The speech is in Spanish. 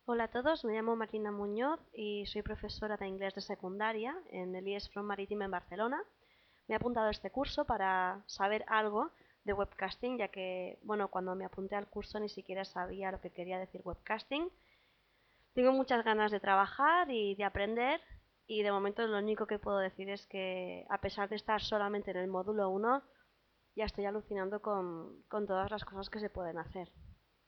Hola a todos, me llamo Martina Muñoz y soy profesora de inglés de secundaria en el IES From Marítima en Barcelona. Me he apuntado a este curso para saber algo de webcasting, ya que, bueno, cuando me apunté al curso ni siquiera sabía lo que quería decir webcasting. Tengo muchas ganas de trabajar y de aprender y de momento lo único que puedo decir es que a pesar de estar solamente en el módulo 1, ya estoy alucinando con todas las cosas que se pueden hacer.